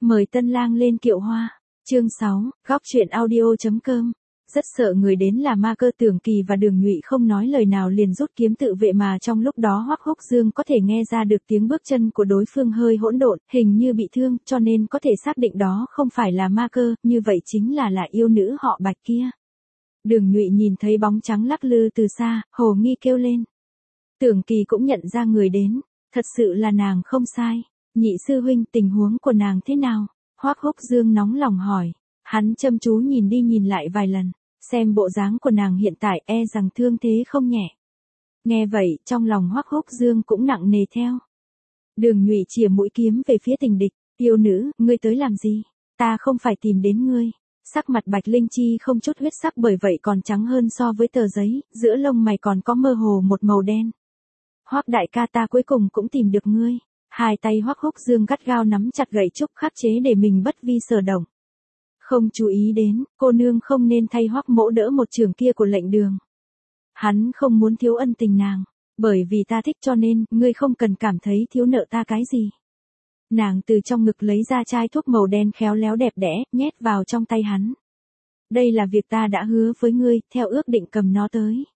Mời tân lang lên kiệu hoa. Chương 6, góc truyện audio.com. Rất sợ người đến là ma cơ. Tưởng Kỳ và Đường Nhụy không nói lời nào liền rút kiếm tự vệ, mà trong lúc đó Hoắc Húc Dương có thể nghe ra được tiếng bước chân của đối phương hơi hỗn độn, hình như bị thương, cho nên có thể xác định đó không phải là ma cơ, như vậy chính là yêu nữ họ Bạch kia. Đường Nhụy nhìn thấy bóng trắng lắc lư từ xa, hồ nghi kêu lên. Tưởng Kỳ cũng nhận ra người đến, thật sự là nàng không sai. Nhị sư huynh, tình huống của nàng thế nào? Hoắc Húc Dương nóng lòng hỏi. Hắn chăm chú nhìn đi nhìn lại vài lần, xem bộ dáng của nàng hiện tại e rằng thương thế không nhẹ. Nghe vậy, trong lòng Hoắc Húc Dương cũng nặng nề theo. Đường Nhụy chìa mũi kiếm về phía tình địch. Yêu nữ, ngươi tới làm gì? Ta không phải tìm đến ngươi. Sắc mặt Bạch Linh Chi không chút huyết sắc, bởi vậy còn trắng hơn so với tờ giấy, giữa lông mày còn có mơ hồ một màu đen. Hoắc đại ca, ta cuối cùng cũng tìm được ngươi. Hai tay Hoắc Húc Dương gắt gao nắm chặt gậy trúc khắc chế để mình bất vi sở động. Không chú ý đến, cô nương không nên thay Hoắc mỗ đỡ một trường kia của lệnh đường. Hắn không muốn thiếu ân tình nàng, bởi vì ta thích cho nên, ngươi không cần cảm thấy thiếu nợ ta cái gì. Nàng từ trong ngực lấy ra chai thuốc màu đen khéo léo đẹp đẽ, nhét vào trong tay hắn. Đây là việc ta đã hứa với ngươi, theo ước định cầm nó tới.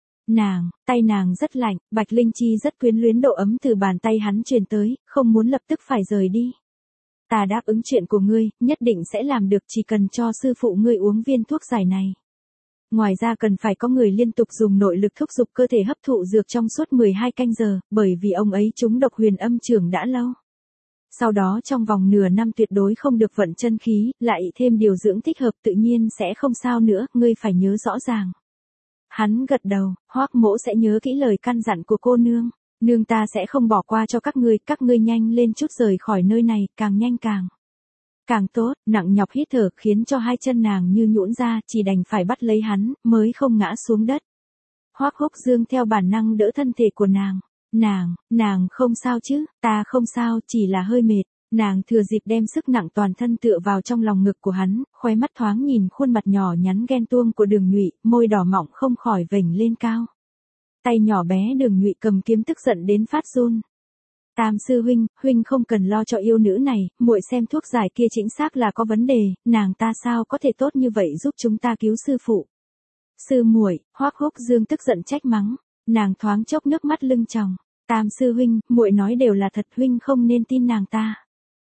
Tay nàng rất lạnh, Bạch Linh Chi rất quyến luyến, độ ấm từ bàn tay hắn truyền tới, không muốn lập tức phải rời đi. Ta đáp ứng chuyện của ngươi, nhất định sẽ làm được, chỉ cần cho sư phụ ngươi uống viên thuốc giải này. Ngoài ra cần phải có người liên tục dùng nội lực thúc giục cơ thể hấp thụ dược trong suốt 12 canh giờ, bởi vì ông ấy trúng độc huyền âm chưởng đã lâu. Sau đó trong vòng nửa năm tuyệt đối không được vận chân khí, lại thêm điều dưỡng thích hợp, tự nhiên sẽ không sao nữa, ngươi phải nhớ rõ ràng. Hắn gật đầu, Hoắc mỗ sẽ nhớ kỹ lời căn dặn của cô nương. Nương ta sẽ không bỏ qua cho các ngươi nhanh lên chút rời khỏi nơi này, càng nhanh càng tốt. Nặng nhọc hít thở khiến cho hai chân nàng như nhũn ra, chỉ đành phải bắt lấy hắn, mới không ngã xuống đất. Hoắc Húc Dương theo bản năng đỡ thân thể của nàng. Nàng không sao chứ? Ta không sao, chỉ là hơi mệt. Nàng thừa dịp đem sức nặng toàn thân tựa vào trong lòng ngực của hắn, khóe mắt thoáng nhìn khuôn mặt nhỏ nhắn ghen tuông của Đường Nhụy, môi đỏ mọng không khỏi vểnh lên cao. Tay nhỏ bé Đường Nhụy cầm kiếm tức giận đến phát run. Tam sư huynh không cần lo cho yêu nữ này, muội xem thuốc giải kia chính xác là có vấn đề, nàng ta sao có thể tốt như vậy giúp chúng ta cứu sư phụ. Sư muội, Hoắc Húc Dương tức giận trách mắng, nàng thoáng chốc nước mắt lưng tròng. Tam sư huynh, muội nói đều là thật, huynh không nên tin nàng ta.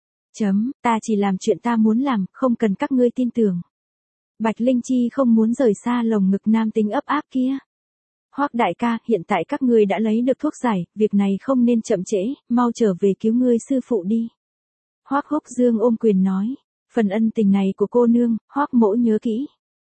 Ta chỉ làm chuyện ta muốn làm, không cần các ngươi tin tưởng. Bạch Linh Chi không muốn rời xa lồng ngực nam tính ấp áp kia. Hoắc đại ca, hiện tại các ngươi đã lấy được thuốc giải, việc này không nên chậm trễ, mau trở về cứu ngươi sư phụ đi. Hoắc Húc Dương ôm quyền nói, phần ân tình này của cô nương, Hoắc mỗ nhớ kỹ.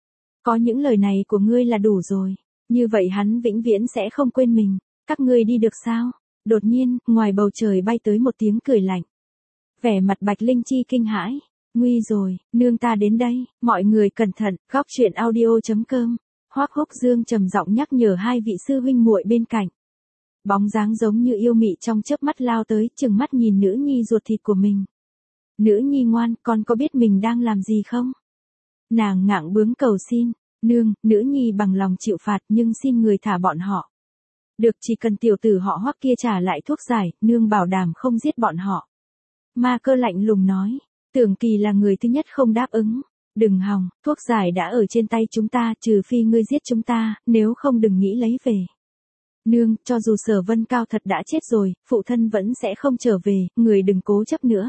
Có những lời này của ngươi là đủ rồi, như vậy hắn vĩnh viễn sẽ không quên mình. Các ngươi đi được sao? Đột nhiên, ngoài bầu trời bay tới một tiếng cười lạnh. Vẻ mặt Bạch Linh Chi kinh hãi, nguy rồi, nương ta đến đây, mọi người cẩn thận. Góc truyện audio.com. Hoắc Húc Dương trầm giọng nhắc nhở hai vị sư huynh muội bên cạnh. Bóng dáng giống như yêu mị trong chớp mắt lao tới, trừng mắt nhìn nữ nhi ruột thịt của mình. Nữ nhi ngoan, con có biết mình đang làm gì không? Nàng ngạng bướng cầu xin, nương, nữ nhi bằng lòng chịu phạt, nhưng xin người thả bọn họ. Được, chỉ cần tiểu tử họ Hoắc kia trả lại thuốc giải, nương bảo đảm không giết bọn họ. Ma cơ lạnh lùng nói, Tưởng Kỳ là người thứ nhất không đáp ứng. Đừng hòng, thuốc giải đã ở trên tay chúng ta, trừ phi ngươi giết chúng ta, nếu không đừng nghĩ lấy về. Nương, cho dù Sở Vân Cao thật đã chết rồi, phụ thân vẫn sẽ không trở về, người đừng cố chấp nữa.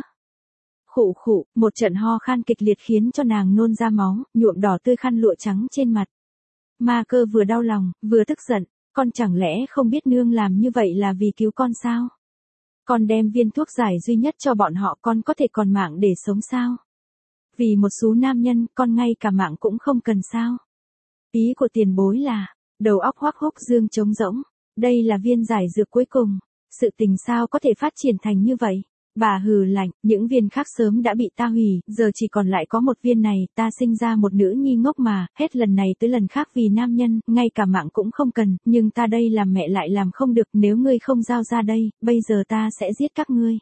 Khụ, một trận ho khan kịch liệt khiến cho nàng nôn ra máu, nhuộm đỏ tươi khăn lụa trắng trên mặt. Ma cơ vừa đau lòng, vừa tức giận, con chẳng lẽ không biết nương làm như vậy là vì cứu con sao? Con đem viên thuốc giải duy nhất cho bọn họ, con có thể còn mạng để sống sao? Vì một số nam nhân, con ngay cả mạng cũng không cần sao? Ý của tiền bối là, đầu óc Hoắc Húc Dương trống rỗng, đây là viên giải dược cuối cùng, sự tình sao có thể phát triển thành như vậy? Bà hừ lạnh, những viên khác sớm đã bị ta hủy, giờ chỉ còn lại có một viên này, ta sinh ra một nữ nhi ngốc mà, hết lần này tới lần khác vì nam nhân, ngay cả mạng cũng không cần, nhưng ta đây làm mẹ lại làm không được, nếu ngươi không giao ra đây, bây giờ ta sẽ giết các ngươi.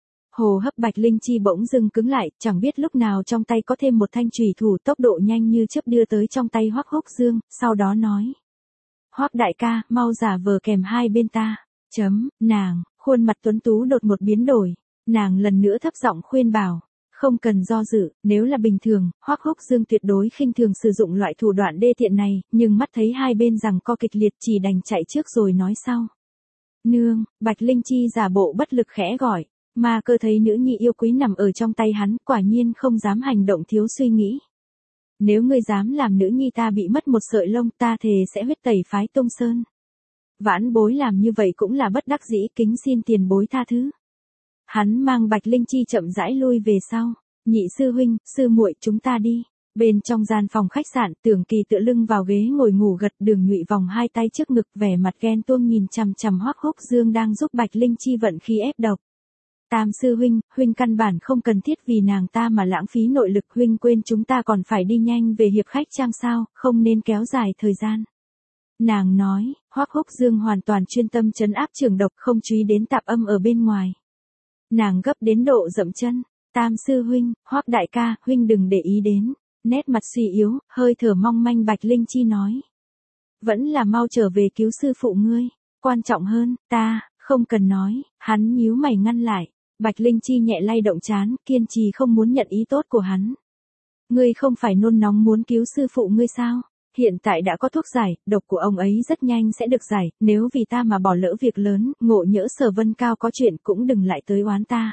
Hồ hấp Bạch Linh Chi bỗng dưng cứng lại, chẳng biết lúc nào trong tay có thêm một thanh chùy thủ, tốc độ nhanh như chớp đưa tới trong tay Hoắc Húc Dương, sau đó nói. Hoắc đại ca, mau giả vờ kèm hai bên ta. Nàng, khuôn mặt tuấn tú đột một biến đổi. Nàng lần nữa thấp giọng khuyên bảo. Không cần do dự, nếu là bình thường, Hoắc Húc Dương tuyệt đối khinh thường sử dụng loại thủ đoạn đê tiện này, nhưng mắt thấy hai bên giằng co kịch liệt chỉ đành chạy trước rồi nói sau. Nương, Bạch Linh Chi giả bộ bất lực khẽ gọi, mà cơ thấy nữ nhi yêu quý nằm ở trong tay hắn, quả nhiên không dám hành động thiếu suy nghĩ. Nếu ngươi dám làm nữ nhi ta bị mất một sợi lông, ta thề sẽ huyết tẩy phái Tông Sơn. Vãn bối làm như vậy cũng là bất đắc dĩ, kính xin tiền bối tha thứ. Hắn mang Bạch Linh Chi chậm rãi lui về sau. Nhị sư huynh, sư muội, chúng ta đi. Bên trong gian phòng khách sạn, Tưởng Kỳ tựa lưng vào ghế ngồi ngủ gật, Đường Nhụy vòng hai tay trước ngực, vẻ mặt ghen tuông nhìn chằm chằm Hoắc Húc Dương đang giúp Bạch Linh Chi vận khí ép độc. Tam sư huynh, huynh căn bản không cần thiết vì nàng ta mà lãng phí nội lực, huynh quên chúng ta còn phải đi nhanh về hiệp khách trang sao, không nên kéo dài thời gian. Nàng nói, Hoắc Húc Dương hoàn toàn chuyên tâm trấn áp trường độc, không chú ý đến tạp âm ở bên ngoài. Nàng gấp đến độ dậm chân, Tam sư huynh, Hoắc đại ca, huynh đừng để ý đến. Nét mặt suy yếu, hơi thở mong manh Bạch Linh Chi nói. Vẫn là mau trở về cứu sư phụ ngươi. Quan trọng hơn, ta, không cần nói, hắn nhíu mày ngăn lại. Bạch Linh Chi nhẹ lay động trán, kiên trì không muốn nhận ý tốt của hắn. Ngươi không phải nôn nóng muốn cứu sư phụ ngươi sao? Hiện tại đã có thuốc giải, độc của ông ấy rất nhanh sẽ được giải, nếu vì ta mà bỏ lỡ việc lớn, ngộ nhỡ Sở Vân Cao có chuyện cũng đừng lại tới oán ta.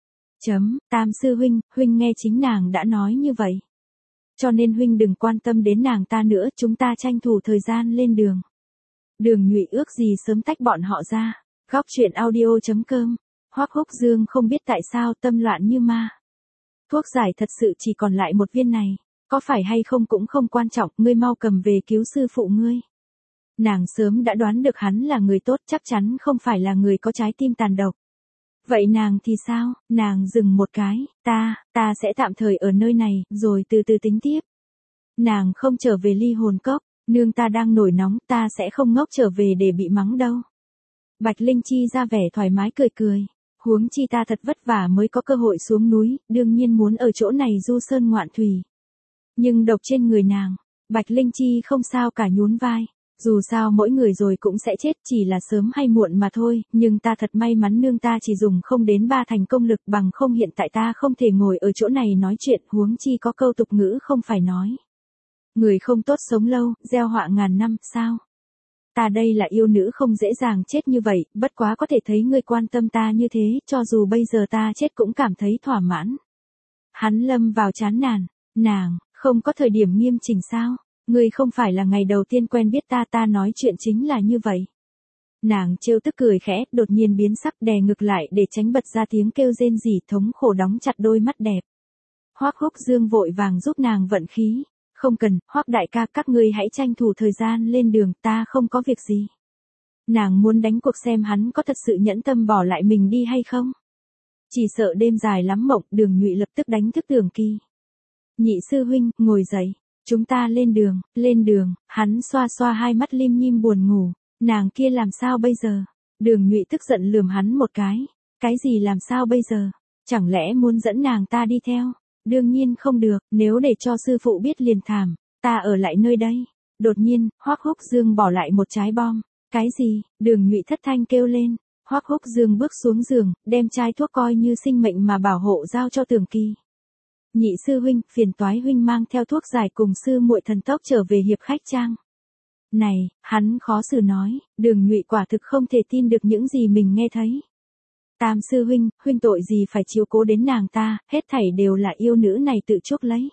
Tam sư huynh, huynh nghe chính nàng đã nói như vậy. Cho nên huynh đừng quan tâm đến nàng ta nữa, chúng ta tranh thủ thời gian lên đường. Đường Nhụy ước gì sớm tách bọn họ ra. Góc truyện audio.com. Hoắc Húc Dương không biết tại sao tâm loạn như ma. Thuốc giải thật sự chỉ còn lại một viên này. Có phải hay không cũng không quan trọng, ngươi mau cầm về cứu sư phụ ngươi. Nàng sớm đã đoán được hắn là người tốt, chắc chắn không phải là người có trái tim tàn độc. Vậy nàng thì sao? Nàng dừng một cái, ta sẽ tạm thời ở nơi này, rồi từ từ tính tiếp. Nàng không trở về Ly Hồn Cốc, nương ta đang nổi nóng, ta sẽ không ngốc trở về để bị mắng đâu. Bạch Linh Chi ra vẻ thoải mái cười cười. Huống chi ta thật vất vả mới có cơ hội xuống núi, đương nhiên muốn ở chỗ này du sơn ngoạn thủy. Nhưng độc trên người nàng, Bạch Linh Chi không sao cả nhún vai. Dù sao mỗi người rồi cũng sẽ chết, chỉ là sớm hay muộn mà thôi, nhưng ta thật may mắn nương ta chỉ dùng không đến 3 thành công lực, bằng không hiện tại ta không thể ngồi ở chỗ này nói chuyện, huống chi có câu tục ngữ không phải nói. Người không tốt sống lâu, gieo họa ngàn năm, sao? Ta đây là yêu nữ không dễ dàng chết như vậy, bất quá có thể thấy ngươi quan tâm ta như thế, cho dù bây giờ ta chết cũng cảm thấy thỏa mãn. Hắn lâm vào chán nản, nàng, không có thời điểm nghiêm chỉnh sao? Ngươi không phải là ngày đầu tiên quen biết ta nói chuyện chính là như vậy. Nàng trêu tức cười khẽ, đột nhiên biến sắc đè ngực lại để tránh bật ra tiếng kêu rên rỉ, thống khổ đóng chặt đôi mắt đẹp. Hoắc Húc Dương vội vàng giúp nàng vận khí. Không cần, Hoắc đại ca, các ngươi hãy tranh thủ thời gian lên đường, ta không có việc gì. Nàng muốn đánh cuộc xem hắn có thật sự nhẫn tâm bỏ lại mình đi hay không. Chỉ sợ đêm dài lắm mộng, Đường Nhụy lập tức đánh thức Tưởng Kỳ. Nhị sư huynh, ngồi dậy. Chúng ta lên đường, hắn xoa xoa hai mắt lim nhim buồn ngủ, nàng kia làm sao bây giờ? Đường Nhụy tức giận lườm hắn một cái gì làm sao bây giờ? Chẳng lẽ muốn dẫn nàng ta đi theo? Đương nhiên không được, nếu để cho sư phụ biết liền thảm, ta ở lại nơi đây. Đột nhiên, Hoắc Húc Dương bỏ lại một trái bom. Cái gì? Đường Nhụy thất thanh kêu lên. Hoắc Húc Dương bước xuống giường, đem chai thuốc coi như sinh mệnh mà bảo hộ giao cho Tưởng Kỳ. Nhị sư huynh, phiền toái huynh mang theo thuốc giải cùng sư muội thần tốc trở về hiệp khách trang. Này, hắn khó xử nói, Đường Nhụy quả thực không thể tin được những gì mình nghe thấy. Tam sư huynh, huynh tội gì phải chiếu cố đến nàng ta, hết thảy đều là yêu nữ này tự chuốc lấy.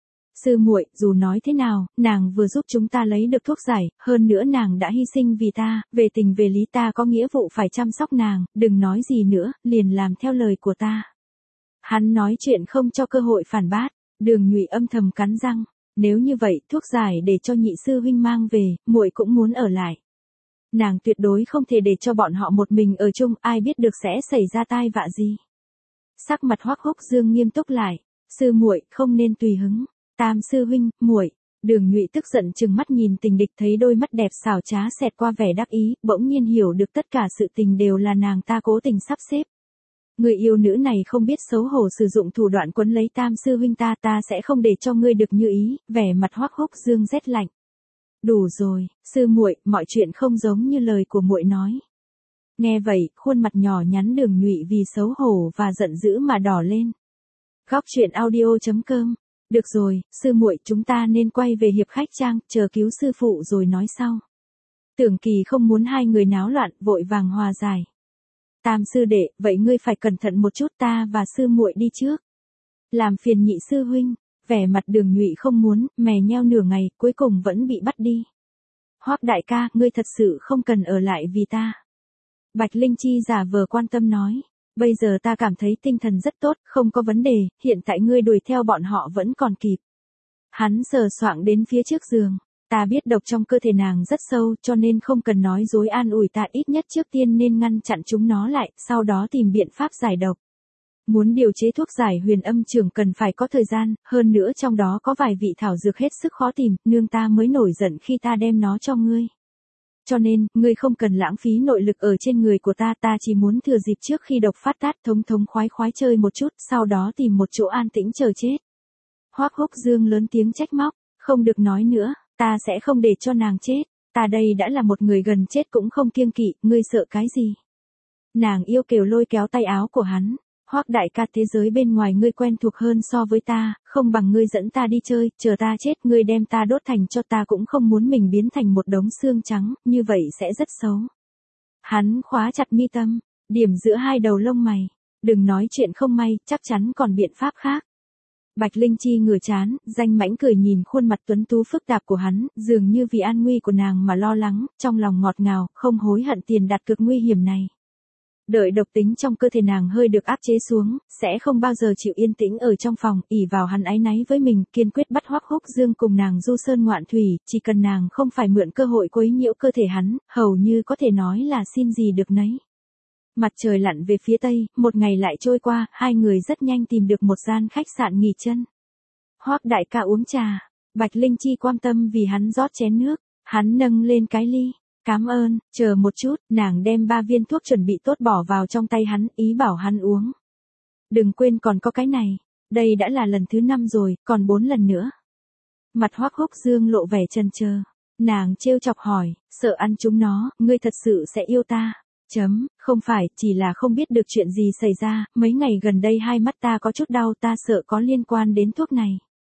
Sư muội, dù nói thế nào, nàng vừa giúp chúng ta lấy được thuốc giải, hơn nữa nàng đã hy sinh vì ta, về tình về lý ta có nghĩa vụ phải chăm sóc nàng, đừng nói gì nữa, liền làm theo lời của ta. Hắn nói chuyện không cho cơ hội phản bác, Đường Nhụy âm thầm cắn răng, nếu như vậy, thuốc giải để cho nhị sư huynh mang về, muội cũng muốn ở lại. Nàng tuyệt đối không thể để cho bọn họ một mình ở chung, ai biết được sẽ xảy ra tai vạ gì. Sắc mặt Hoắc Húc Dương nghiêm túc lại, sư muội không nên tùy hứng, tam sư huynh, muội. Đường Nhụy tức giận trừng mắt nhìn tình địch, thấy đôi mắt đẹp xảo trá xẹt qua vẻ đắc ý, bỗng nhiên hiểu được tất cả sự tình đều là nàng ta cố tình sắp xếp. Người yêu nữ này không biết xấu hổ sử dụng thủ đoạn quấn lấy tam sư huynh ta sẽ không để cho ngươi được như ý, vẻ mặt Hoắc Húc Dương rét lạnh. Đủ rồi, sư muội, mọi chuyện không giống như lời của muội nói. Nghe vậy, khuôn mặt nhỏ nhắn Đường Nhụy vì xấu hổ và giận dữ mà đỏ lên. Góc chuyện audio.com. Được rồi, sư muội, chúng ta nên quay về hiệp khách trang, chờ cứu sư phụ rồi nói sau. Tưởng Kỳ không muốn hai người náo loạn, vội vàng hòa giải. Tam sư đệ, vậy ngươi phải cẩn thận một chút, ta và sư muội đi trước. Làm phiền nhị sư huynh. Vẻ mặt Đường Nhụy không muốn, mè nheo nửa ngày, cuối cùng vẫn bị bắt đi. Hoắc đại ca, ngươi thật sự không cần ở lại vì ta. Bạch Linh Chi giả vờ quan tâm nói. Bây giờ ta cảm thấy tinh thần rất tốt, không có vấn đề, hiện tại ngươi đuổi theo bọn họ vẫn còn kịp. Hắn sờ soạng đến phía trước giường. Ta biết độc trong cơ thể nàng rất sâu, cho nên không cần nói dối, an ủi ta, ít nhất trước tiên nên ngăn chặn chúng nó lại, sau đó tìm biện pháp giải độc. Muốn điều chế thuốc giải huyền âm trường cần phải có thời gian, hơn nữa trong đó có vài vị thảo dược hết sức khó tìm, nương ta mới nổi giận khi ta đem nó cho ngươi. Cho nên, ngươi không cần lãng phí nội lực ở trên người của ta, ta chỉ muốn thừa dịp trước khi độc phát tát, thống khoái chơi một chút, sau đó tìm một chỗ an tĩnh chờ chết. Hoắc Húc Dương lớn tiếng trách móc, không được nói nữa, ta sẽ không để cho nàng chết, ta đây đã là một người gần chết cũng không kiêng kỵ, ngươi sợ cái gì? Nàng yêu kiều lôi kéo tay áo của hắn. Hoắc đại ca, thế giới bên ngoài ngươi quen thuộc hơn so với ta, không bằng ngươi dẫn ta đi chơi, chờ ta chết ngươi đem ta đốt thành cho, ta cũng không muốn mình biến thành một đống xương trắng, như vậy sẽ rất xấu. Hắn khóa chặt mi tâm, điểm giữa hai đầu lông mày, đừng nói chuyện không may, chắc chắn còn biện pháp khác. Bạch Linh Chi ngửa trán, danh mãnh cười nhìn khuôn mặt tuấn tú phức tạp của hắn, dường như vì an nguy của nàng mà lo lắng, trong lòng ngọt ngào, không hối hận tiền đặt cược nguy hiểm này. Đợi độc tính trong cơ thể nàng hơi được áp chế xuống, sẽ không bao giờ chịu yên tĩnh ở trong phòng, ỷ vào hắn áy náy với mình, kiên quyết bắt Hoắc Húc Dương cùng nàng du sơn ngoạn thủy, chỉ cần nàng không phải mượn cơ hội quấy nhiễu cơ thể hắn, hầu như có thể nói là xin gì được nấy. Mặt trời lặn về phía tây, một ngày lại trôi qua, hai người rất nhanh tìm được một gian khách sạn nghỉ chân. Hoắc đại ca uống trà, Bạch Linh Chi quan tâm vì hắn rót chén nước, hắn nâng lên cái ly. Cảm ơn, chờ một chút, nàng đem 3 viên thuốc chuẩn bị tốt bỏ vào trong tay hắn, ý bảo hắn uống. Đừng quên còn có cái này, đây đã là lần thứ 5 rồi, còn 4 lần nữa. Mặt Hoắc Húc Dương lộ vẻ chần chờ, nàng trêu chọc hỏi, sợ ăn chúng nó, ngươi thật sự sẽ yêu ta? Không phải, chỉ là không biết được chuyện gì xảy ra, mấy ngày gần đây hai mắt ta có chút đau, ta sợ có liên quan đến thuốc này.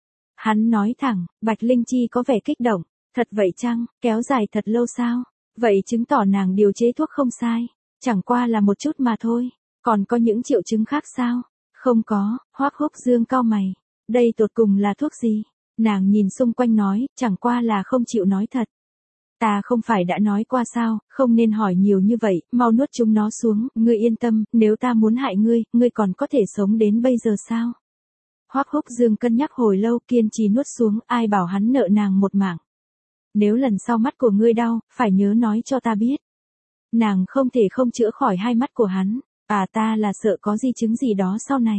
Hắn nói thẳng, Bạch Linh Chi có vẻ kích động, thật vậy chăng, kéo dài thật lâu sao? Vậy chứng tỏ nàng điều chế thuốc không sai, chẳng qua là một chút mà thôi, còn có những triệu chứng khác sao? Không có, Hoắc Húc Dương cau mày, đây tột cùng là thuốc gì? Nàng nhìn xung quanh nói, chẳng qua là không chịu nói thật. Ta không phải đã nói qua sao, không nên hỏi nhiều như vậy, mau nuốt chúng nó xuống, ngươi yên tâm, nếu ta muốn hại ngươi, ngươi còn có thể sống đến bây giờ sao? Hoắc Húc Dương cân nhắc hồi lâu, kiên trì nuốt xuống, ai bảo hắn nợ nàng một mạng. Nếu lần sau mắt của ngươi đau, phải nhớ nói cho ta biết. Nàng không thể không chữa khỏi hai mắt của hắn, ta là sợ có di chứng gì đó sau này.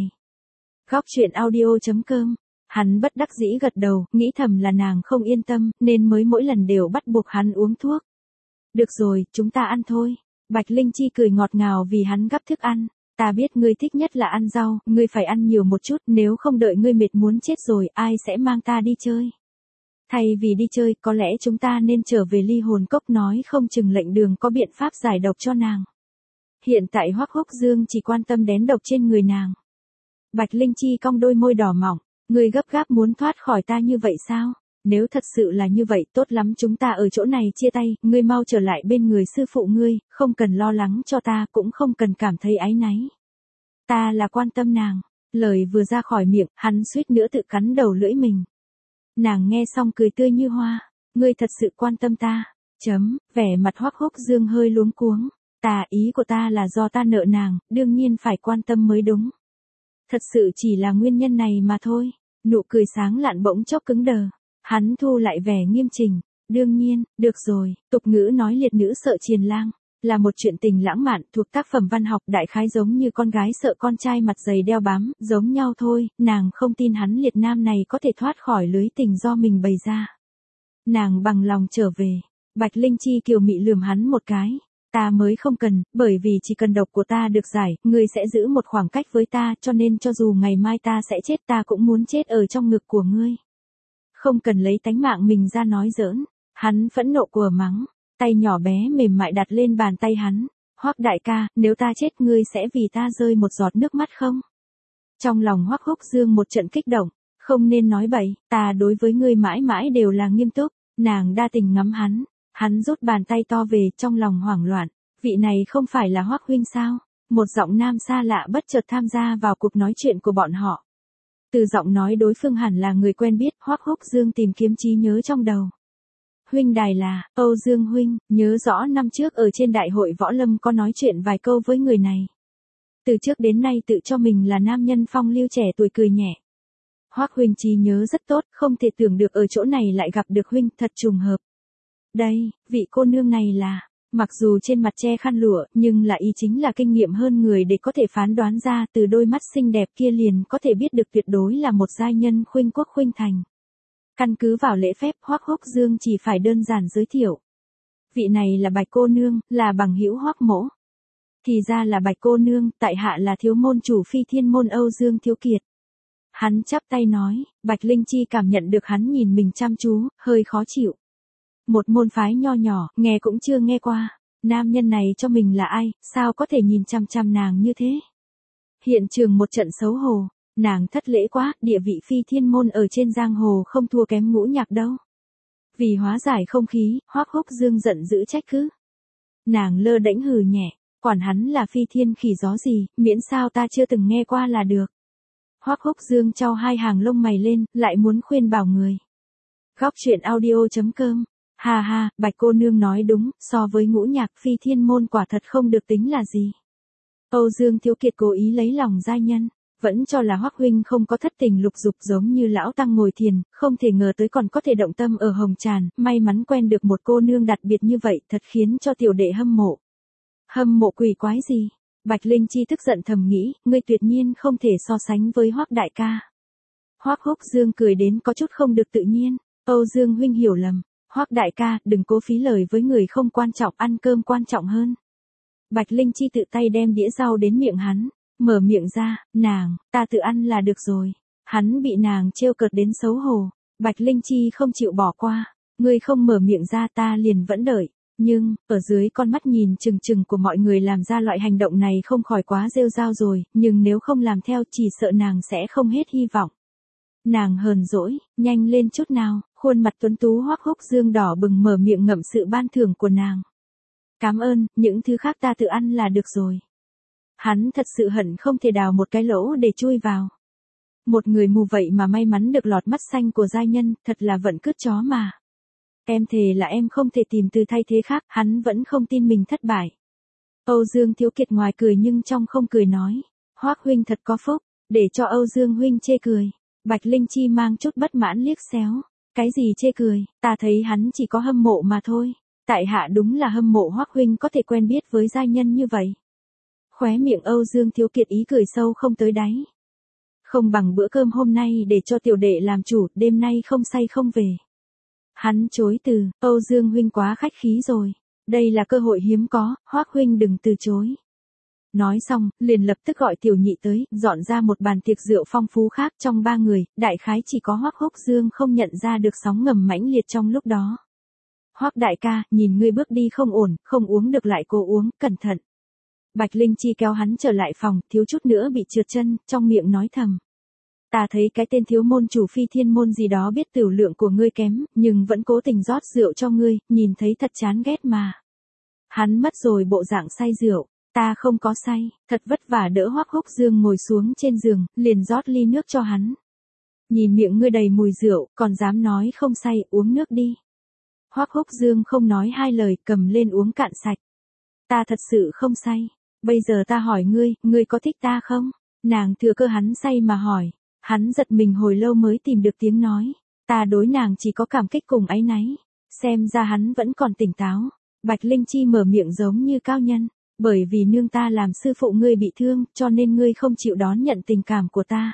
Góc chuyện audio.com. Hắn bất đắc dĩ gật đầu, nghĩ thầm là nàng không yên tâm, nên mới mỗi lần đều bắt buộc hắn uống thuốc. Được rồi, chúng ta ăn thôi. Bạch Linh Chi cười ngọt ngào vì hắn gắp thức ăn. Ta biết ngươi thích nhất là ăn rau, ngươi phải ăn nhiều một chút, nếu không đợi ngươi mệt muốn chết rồi, ai sẽ mang ta đi chơi? Thay vì đi chơi, có lẽ chúng ta nên trở về Ly Hồn Cốc, nói không chừng lệnh đường có biện pháp giải độc cho nàng. Hiện tại Hoắc Húc Dương chỉ quan tâm đến độc trên người nàng. Bạch Linh Chi cong đôi môi đỏ mỏng, ngươi gấp gáp muốn thoát khỏi ta như vậy sao? Nếu thật sự là như vậy, tốt lắm, chúng ta ở chỗ này chia tay, ngươi mau trở lại bên người sư phụ ngươi, không cần lo lắng cho ta, cũng không cần cảm thấy áy náy. Ta là quan tâm nàng. Lời vừa ra khỏi miệng, hắn suýt nữa tự cắn đầu lưỡi mình. Nàng nghe xong cười tươi như hoa, ngươi thật sự quan tâm ta. Vẻ mặt Hoắc Húc Dương hơi luống cuống. Ý của ta là do ta nợ nàng, đương nhiên phải quan tâm mới đúng. Thật sự chỉ là nguyên nhân này mà thôi. Nụ cười sáng lạn bỗng chốc cứng đờ. Hắn thu lại vẻ nghiêm chỉnh. Đương nhiên, được rồi, tục ngữ nói liệt nữ sợ triền lang. Là một chuyện tình lãng mạn thuộc tác phẩm văn học, đại khái giống như con gái sợ con trai mặt dày đeo bám, giống nhau thôi, nàng không tin hắn liệt nam này có thể thoát khỏi lưới tình do mình bày ra. Nàng bằng lòng trở về. Bạch Linh Chi kiều mị lườm hắn một cái. Ta mới không cần, bởi vì chỉ cần độc của ta được giải, ngươi sẽ giữ một khoảng cách với ta, cho nên cho dù ngày mai ta sẽ chết, ta cũng muốn chết ở trong ngực của ngươi. Không cần lấy tánh mạng mình ra nói giỡn. Hắn phẫn nộ của mắng. Tay nhỏ bé mềm mại đặt lên bàn tay hắn. Hoắc đại ca, nếu ta chết ngươi sẽ vì ta rơi một giọt nước mắt không? Trong lòng Hoắc Húc Dương một trận kích động, không nên nói bậy, ta đối với ngươi mãi mãi đều là nghiêm túc, nàng đa tình ngắm hắn rút bàn tay to về trong lòng hoảng loạn, vị này không phải là Hoắc huynh sao? Một giọng nam xa lạ bất chợt tham gia vào cuộc nói chuyện của bọn họ. Từ giọng nói đối phương hẳn là người quen biết, Hoắc Húc Dương tìm kiếm trí nhớ trong đầu. Huynh đài là, Âu Dương huynh, nhớ rõ năm trước ở trên đại hội võ lâm có nói chuyện vài câu với người này. Từ trước đến nay tự cho mình là nam nhân phong lưu trẻ tuổi cười nhẹ. Hoắc huynh trí nhớ rất tốt, không thể tưởng được ở chỗ này lại gặp được huynh, thật trùng hợp. Đây, vị cô nương này là, mặc dù trên mặt che khăn lụa, nhưng là ý chính là kinh nghiệm hơn người để có thể phán đoán ra từ đôi mắt xinh đẹp kia liền có thể biết được tuyệt đối là một giai nhân khuynh quốc khuynh thành. Căn cứ vào lễ phép Hoắc Húc Dương chỉ phải đơn giản giới thiệu. Vị này là Bạch cô nương, là bằng hữu Hoắc mỗ. Thì ra là Bạch cô nương, tại hạ là thiếu môn chủ Phi Thiên môn Âu Dương Thiếu Kiệt. Hắn chắp tay nói, Bạch Linh Chi cảm nhận được hắn nhìn mình chăm chú, hơi khó chịu. Một môn phái nho nhỏ, nghe cũng chưa nghe qua, nam nhân này cho mình là ai, sao có thể nhìn chăm chăm nàng như thế. Hiện trường một trận xấu hổ, nàng thất lễ quá, địa vị Phi Thiên môn ở trên giang hồ không thua kém Ngũ Nhạc đâu. Vì hóa giải không khí, Hoắc Húc Dương giận dữ trách cứ. Nàng lơ đễnh hừ nhẹ, quản hắn là phi thiên khỉ gió gì, miễn sao ta chưa từng nghe qua là được. Hoắc Húc Dương chau hai hàng lông mày lên, lại muốn khuyên bảo người. Góc truyện audio.com. Ha ha, Bạch cô nương nói đúng, so với Ngũ Nhạc Phi Thiên môn quả thật không được tính là gì. Âu Dương Thiếu Kiệt cố ý lấy lòng giai nhân, vẫn cho là Hoắc huynh không có thất tình lục dục giống như lão tăng ngồi thiền, không thể ngờ tới còn có thể động tâm ở Hồng Tràn, may mắn quen được một cô nương đặc biệt như vậy, thật khiến cho tiểu đệ hâm mộ. Hâm mộ quỷ quái gì? Bạch Linh Chi tức giận thầm nghĩ, ngươi tuyệt nhiên không thể so sánh với Hoắc đại ca. Hoắc Húc Dương cười đến có chút không được tự nhiên, Âu Dương huynh hiểu lầm, Hoắc đại ca, đừng cố phí lời với người không quan trọng, ăn cơm quan trọng hơn. Bạch Linh Chi tự tay đem đĩa rau đến miệng hắn, mở miệng ra, nàng, ta tự ăn là được rồi. Hắn bị nàng trêu cợt đến xấu hổ, Bạch Linh Chi không chịu bỏ qua, ngươi không mở miệng ra ta liền vẫn đợi. Nhưng, ở dưới con mắt nhìn chừng chừng của mọi người làm ra loại hành động này không khỏi quá rêu rao rồi, nhưng nếu không làm theo chỉ sợ nàng sẽ không hết hy vọng. Nàng hờn dỗi, nhanh lên chút nào, khuôn mặt tuấn tú Hoắc Húc Dương đỏ bừng mở miệng ngậm sự ban thưởng của nàng. Cảm ơn, những thứ khác ta tự ăn là được rồi. Hắn thật sự hận không thể đào một cái lỗ để chui vào. Một người mù vậy mà may mắn được lọt mắt xanh của giai nhân, thật là vận cướp chó mà. Em thề là em không thể tìm từ thay thế khác, hắn vẫn không tin mình thất bại. Âu Dương Thiếu Kiệt ngoài cười nhưng trong không cười nói, Hoắc huynh thật có phúc, để cho Âu Dương huynh chê cười. Bạch Linh Chi mang chút bất mãn liếc xéo, cái gì chê cười, ta thấy hắn chỉ có hâm mộ mà thôi. Tại hạ đúng là hâm mộ Hoắc huynh có thể quen biết với giai nhân như vậy. Khóe miệng Âu Dương Thiếu Kiệt ý cười sâu không tới đáy. Không bằng bữa cơm hôm nay để cho tiểu đệ làm chủ, đêm nay không say không về. Hắn chối từ, Âu Dương huynh quá khách khí rồi. Đây là cơ hội hiếm có, Hoắc huynh đừng từ chối. Nói xong, liền lập tức gọi tiểu nhị tới, dọn ra một bàn tiệc rượu phong phú khác trong ba người, đại khái chỉ có Hoắc Húc Dương không nhận ra được sóng ngầm mãnh liệt trong lúc đó. Hoắc đại ca, nhìn ngươi bước đi không ổn, không uống được lại cố uống, cẩn thận. Bạch Linh Chi kéo hắn trở lại phòng, thiếu chút nữa bị trượt chân, trong miệng nói thầm. Ta thấy cái tên thiếu môn chủ Phi Thiên môn gì đó biết tửu lượng của ngươi kém, nhưng vẫn cố tình rót rượu cho ngươi, nhìn thấy thật chán ghét mà. Hắn mất rồi bộ dạng say rượu, ta không có say, thật vất vả đỡ Hoắc Húc Dương ngồi xuống trên giường, liền rót ly nước cho hắn. Nhìn miệng ngươi đầy mùi rượu, còn dám nói không say, uống nước đi. Hoắc Húc Dương không nói hai lời, cầm lên uống cạn sạch. Ta thật sự không say, bây giờ ta hỏi ngươi có thích ta không? Nàng thừa cơ hắn say mà hỏi. Hắn giật mình hồi lâu mới tìm được tiếng nói. Ta đối nàng chỉ có cảm kích cùng áy náy. Xem ra hắn vẫn còn tỉnh táo. Bạch Linh Chi mở miệng giống như cao nhân. Bởi vì nương ta làm sư phụ ngươi bị thương, cho nên ngươi không chịu đón nhận tình cảm của ta.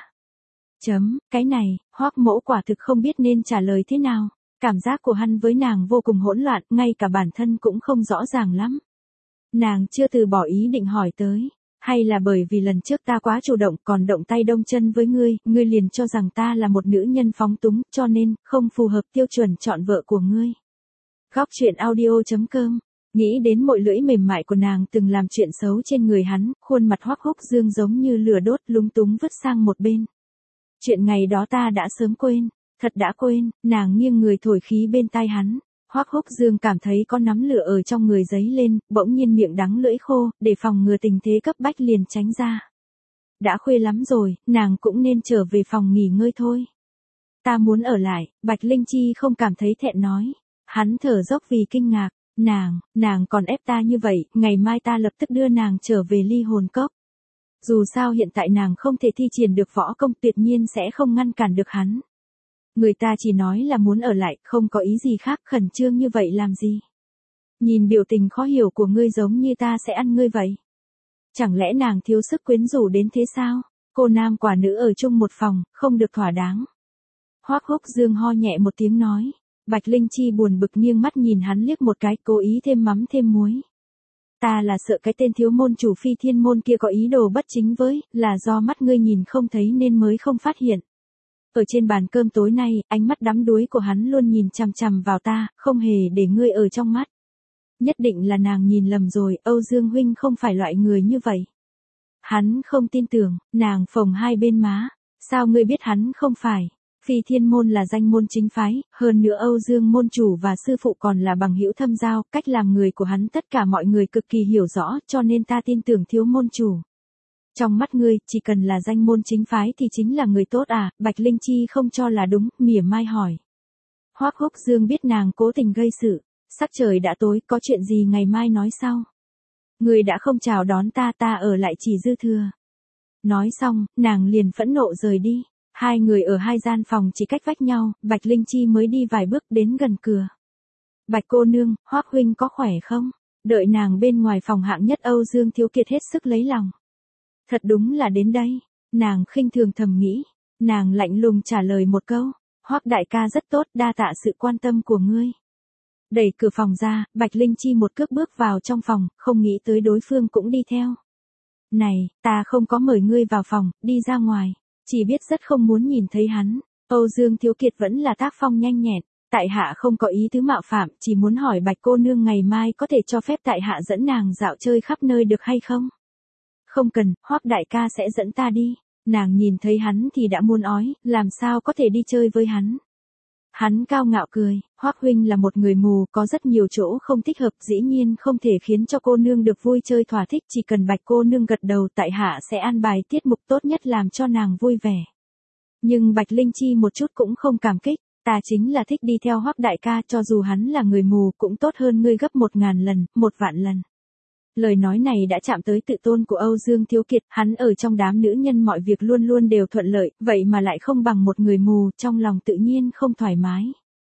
Cái này, Hoắc mỗ quả thực không biết nên trả lời thế nào. Cảm giác của hắn với nàng vô cùng hỗn loạn, ngay cả bản thân cũng không rõ ràng lắm. Nàng chưa từ bỏ ý định hỏi tới. Hay là bởi vì lần trước ta quá chủ động còn động tay đông chân với ngươi liền cho rằng ta là một nữ nhân phóng túng, cho nên, không phù hợp tiêu chuẩn chọn vợ của ngươi. Góc truyện audio.com Nghĩ đến mội lưỡi mềm mại của nàng từng làm chuyện xấu trên người hắn, khuôn mặt Hoắc Húc Dương giống như lửa đốt, lúng túng vứt sang một bên. Chuyện ngày đó ta đã sớm quên, thật đã quên. Nàng nghiêng người thổi khí bên tai hắn. Hoắc Húc Dương cảm thấy có nắm lửa ở trong người dấy lên, bỗng nhiên miệng đắng lưỡi khô, để phòng ngừa tình thế cấp bách liền tránh ra. Đã khuya lắm rồi, nàng cũng nên trở về phòng nghỉ ngơi thôi. Ta muốn ở lại. Bạch Linh Chi không cảm thấy thẹn nói. Hắn thở dốc vì kinh ngạc. Nàng còn ép ta như vậy, ngày mai ta lập tức đưa nàng trở về Ly Hồn Cốc. Dù sao hiện tại nàng không thể thi triển được võ công, tuyệt nhiên sẽ không ngăn cản được hắn. Người ta chỉ nói là muốn ở lại, không có ý gì khác, khẩn trương như vậy làm gì? Nhìn biểu tình khó hiểu của ngươi giống như ta sẽ ăn ngươi vậy. Chẳng lẽ nàng thiếu sức quyến rũ đến thế sao? Cô nam quả nữ ở chung một phòng, không được thỏa đáng. Hoắc Húc Dương ho nhẹ một tiếng nói. Bạch Linh Chi buồn bực nghiêng mắt nhìn hắn liếc một cái, cố ý thêm mắm thêm muối. Ta là sợ cái tên thiếu môn chủ Phi Thiên môn kia có ý đồ bất chính với, là do mắt ngươi nhìn không thấy nên mới không phát hiện. Ở trên bàn cơm tối nay, ánh mắt đắm đuối của hắn luôn nhìn chằm chằm vào ta, không hề để ngươi ở trong mắt. Nhất định là nàng nhìn lầm rồi, Âu Dương huynh không phải loại người như vậy. Hắn không tin tưởng. Nàng phồng hai bên má. Sao ngươi biết hắn không phải? Phi Thiên môn là danh môn chính phái, hơn nữa Âu Dương môn chủ và sư phụ còn là bằng hữu thâm giao, cách làm người của hắn tất cả mọi người cực kỳ hiểu rõ, cho nên ta tin tưởng thiếu môn chủ. Trong mắt ngươi, chỉ cần là danh môn chính phái thì chính là người tốt à? Bạch Linh Chi không cho là đúng, mỉa mai hỏi. Hoắc Húc Dương biết nàng cố tình gây sự. Sắc trời đã tối, có chuyện gì ngày mai nói sau. Ngươi đã không chào đón ta, ta ở lại chỉ dư thừa. Nói xong, nàng liền phẫn nộ rời đi. Hai người ở hai gian phòng chỉ cách vách nhau, Bạch Linh Chi mới đi vài bước đến gần cửa. Bạch cô nương, Hoắc huynh có khỏe không? Đợi nàng bên ngoài phòng hạng nhất, Âu Dương Thiếu Kiệt hết sức lấy lòng. Thật đúng là đến đây. Nàng khinh thường thầm nghĩ. Nàng lạnh lùng trả lời một câu. Hoắc đại ca rất tốt, đa tạ sự quan tâm của ngươi. Đẩy cửa phòng ra, Bạch Linh Chi một cước bước vào trong phòng, không nghĩ tới đối phương cũng đi theo. Này, ta không có mời ngươi vào phòng, đi ra ngoài. Chỉ biết rất không muốn nhìn thấy hắn. Âu Dương Thiếu Kiệt vẫn là tác phong nhanh nhẹn. Tại hạ không có ý tứ mạo phạm, chỉ muốn hỏi Bạch cô nương ngày mai có thể cho phép tại hạ dẫn nàng dạo chơi khắp nơi được hay không? Không cần, Hoắc đại ca sẽ dẫn ta đi. Nàng nhìn thấy hắn thì đã muốn ói, làm sao có thể đi chơi với hắn. Hắn cao ngạo cười, Hoắc huynh là một người mù, có rất nhiều chỗ không thích hợp, dĩ nhiên không thể khiến cho cô nương được vui chơi thỏa thích, chỉ cần Bạch cô nương gật đầu tại hạ sẽ an bài tiết mục tốt nhất làm cho nàng vui vẻ. Nhưng Bạch Linh Chi một chút cũng không cảm kích, ta chính là thích đi theo Hoắc đại ca, cho dù hắn là người mù cũng tốt hơn ngươi gấp 1000 lần, 1.000.000 lần. Lời nói này đã chạm tới tự tôn của Âu Dương Thiếu Kiệt, hắn ở trong đám nữ nhân mọi việc luôn luôn đều thuận lợi, vậy mà lại không bằng một người mù, trong lòng tự nhiên không thoải mái.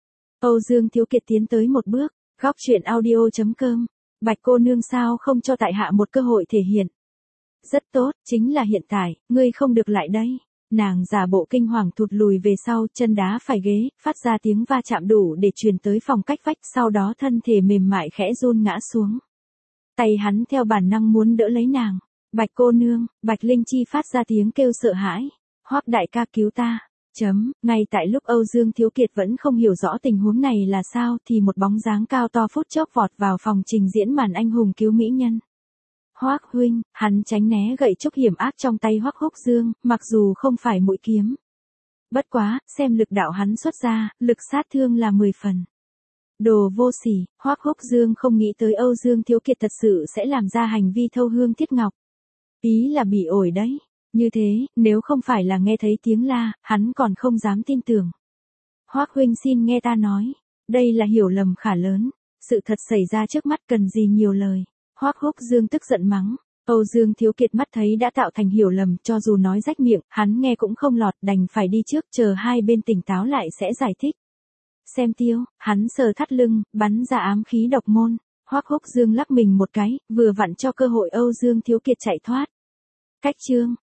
Âu Dương Thiếu Kiệt tiến tới một bước, góc chuyện audio.com, Bạch cô nương sao không cho tại hạ một cơ hội thể hiện. Rất tốt, chính là hiện tại, ngươi không được lại đây. Nàng giả bộ kinh hoàng thụt lùi về sau, chân đá phải ghế, phát ra tiếng va chạm đủ để truyền tới phòng cách vách, sau đó thân thể mềm mại khẽ run ngã xuống. Tay hắn theo bản năng muốn đỡ lấy nàng. Bạch cô nương, Bạch Linh Chi phát ra tiếng kêu sợ hãi. Hoắc đại ca cứu ta. Ngay tại lúc Âu Dương Thiếu Kiệt vẫn không hiểu rõ tình huống này là sao thì một bóng dáng cao to phút chốc vọt vào phòng trình diễn màn anh hùng cứu mỹ nhân. Hoắc huynh, hắn tránh né gậy trúc hiểm ác trong tay Hoắc Húc Dương, mặc dù không phải mũi kiếm. Bất quá, xem lực đạo hắn xuất ra, lực sát thương là 10 phần. Đồ vô sỉ, Hoắc Húc Dương không nghĩ tới Âu Dương Thiếu Kiệt thật sự sẽ làm ra hành vi thâu hương thiết ngọc. Ý là bị ổi đấy. Như thế, nếu không phải là nghe thấy tiếng la, hắn còn không dám tin tưởng. Hoắc huynh xin nghe ta nói. Đây là hiểu lầm khả lớn. Sự thật xảy ra trước mắt cần gì nhiều lời. Hoắc Húc Dương tức giận mắng. Âu Dương Thiếu Kiệt mắt thấy đã tạo thành hiểu lầm, cho dù nói rách miệng, hắn nghe cũng không lọt, đành phải đi trước, chờ hai bên tỉnh táo lại sẽ giải thích. Xem tiêu, hắn sờ thắt lưng, bắn ra ám khí độc môn. Hoắc Húc Dương lắc mình một cái, vừa vặn cho cơ hội Âu Dương Thiếu Kiệt chạy thoát. Cách chương.